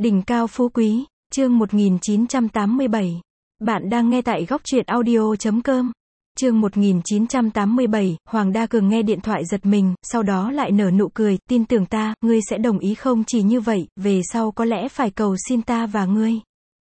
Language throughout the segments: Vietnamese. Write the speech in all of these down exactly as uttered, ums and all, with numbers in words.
Đỉnh cao phú quý, chương một nghìn chín trăm tám mươi bảy. Bạn đang nghe tại góc truyện audio chấm com. Chương một nghìn chín trăm tám mươi bảy, Hoàng Đa Cường nghe điện thoại giật mình, sau đó lại nở nụ cười, tin tưởng ta, ngươi sẽ đồng ý không? Chỉ như vậy, về sau có lẽ phải cầu xin ta và ngươi.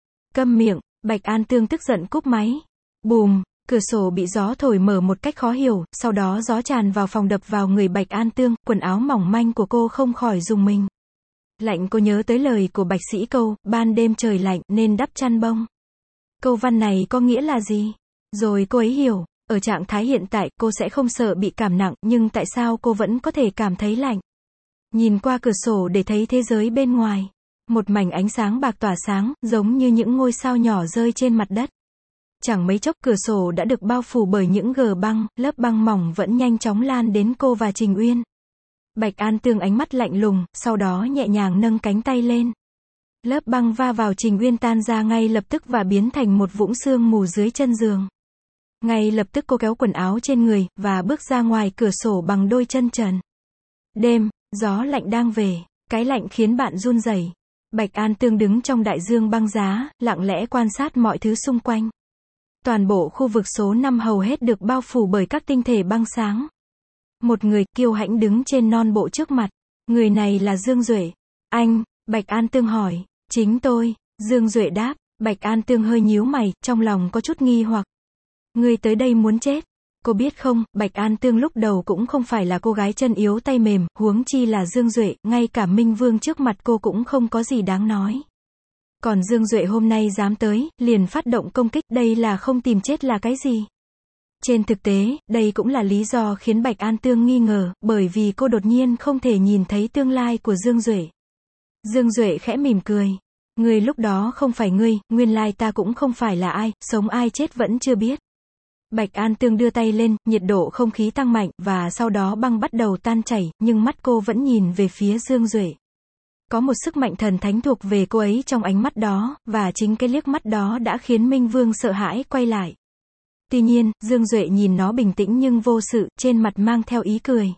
Câm miệng, Bạch An Tương tức giận cúp máy. Bùm, cửa sổ bị gió thổi mở một cách khó hiểu, sau đó gió tràn vào phòng đập vào người Bạch An Tương, quần áo mỏng manh của cô không khỏi rùng mình. Lạnh, cô nhớ tới lời của Bạch Sĩ Câu, ban đêm trời lạnh nên đắp chăn bông. Câu văn này có nghĩa là gì? Rồi cô ấy hiểu, ở trạng thái hiện tại cô sẽ không sợ bị cảm nặng, nhưng tại sao cô vẫn có thể cảm thấy lạnh? Nhìn qua cửa sổ để thấy thế giới bên ngoài. Một mảnh ánh sáng bạc tỏa sáng, giống như những ngôi sao nhỏ rơi trên mặt đất. Chẳng mấy chốc cửa sổ đã được bao phủ bởi những gờ băng, lớp băng mỏng vẫn nhanh chóng lan đến cô và Trình Uyên. Bạch An Tương ánh mắt lạnh lùng, sau đó nhẹ nhàng nâng cánh tay lên. Lớp băng va vào Trình Uyên tan ra ngay lập tức và biến thành một vũng sương mù dưới chân giường. Ngay lập tức cô kéo quần áo trên người, và bước ra ngoài cửa sổ bằng đôi chân trần. Đêm, gió lạnh đang về, cái lạnh khiến bạn run rẩy. Bạch An Tương đứng trong đại dương băng giá, lặng lẽ quan sát mọi thứ xung quanh. Toàn bộ khu vực số năm hầu hết được bao phủ bởi các tinh thể băng sáng. Một người kiêu hãnh đứng trên non bộ trước mặt. Người này là Dương Duệ. Anh, Bạch An Tương hỏi. Chính tôi, Dương Duệ đáp. Bạch An Tương hơi nhíu mày, trong lòng có chút nghi hoặc. Ngươi tới đây muốn chết. Cô biết không, Bạch An Tương lúc đầu cũng không phải là cô gái chân yếu tay mềm, huống chi là Dương Duệ, ngay cả Minh Vương trước mặt cô cũng không có gì đáng nói. Còn Dương Duệ hôm nay dám tới, liền phát động công kích, đây là không tìm chết là cái gì? Trên thực tế, đây cũng là lý do khiến Bạch An Tương nghi ngờ, bởi vì cô đột nhiên không thể nhìn thấy tương lai của Dương Duệ. Dương Duệ khẽ mỉm cười. Ngươi lúc đó không phải ngươi, nguyên lai ta cũng không phải là ai, sống ai chết vẫn chưa biết. Bạch An Tương đưa tay lên, nhiệt độ không khí tăng mạnh, và sau đó băng bắt đầu tan chảy, nhưng mắt cô vẫn nhìn về phía Dương Duệ. Có một sức mạnh thần thánh thuộc về cô ấy trong ánh mắt đó, và chính cái liếc mắt đó đã khiến Minh Vương sợ hãi quay lại. Tuy nhiên, Dương Duệ nhìn nó bình tĩnh nhưng vô sự, trên mặt mang theo ý cười.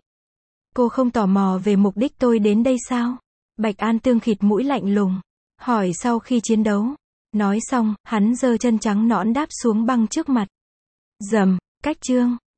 Cô không tò mò về mục đích tôi đến đây sao? Bạch An Tương khịt mũi lạnh lùng. Hỏi sau khi chiến đấu. Nói xong, hắn giơ chân trắng nõn đáp xuống băng trước mặt. Dầm, cách chương.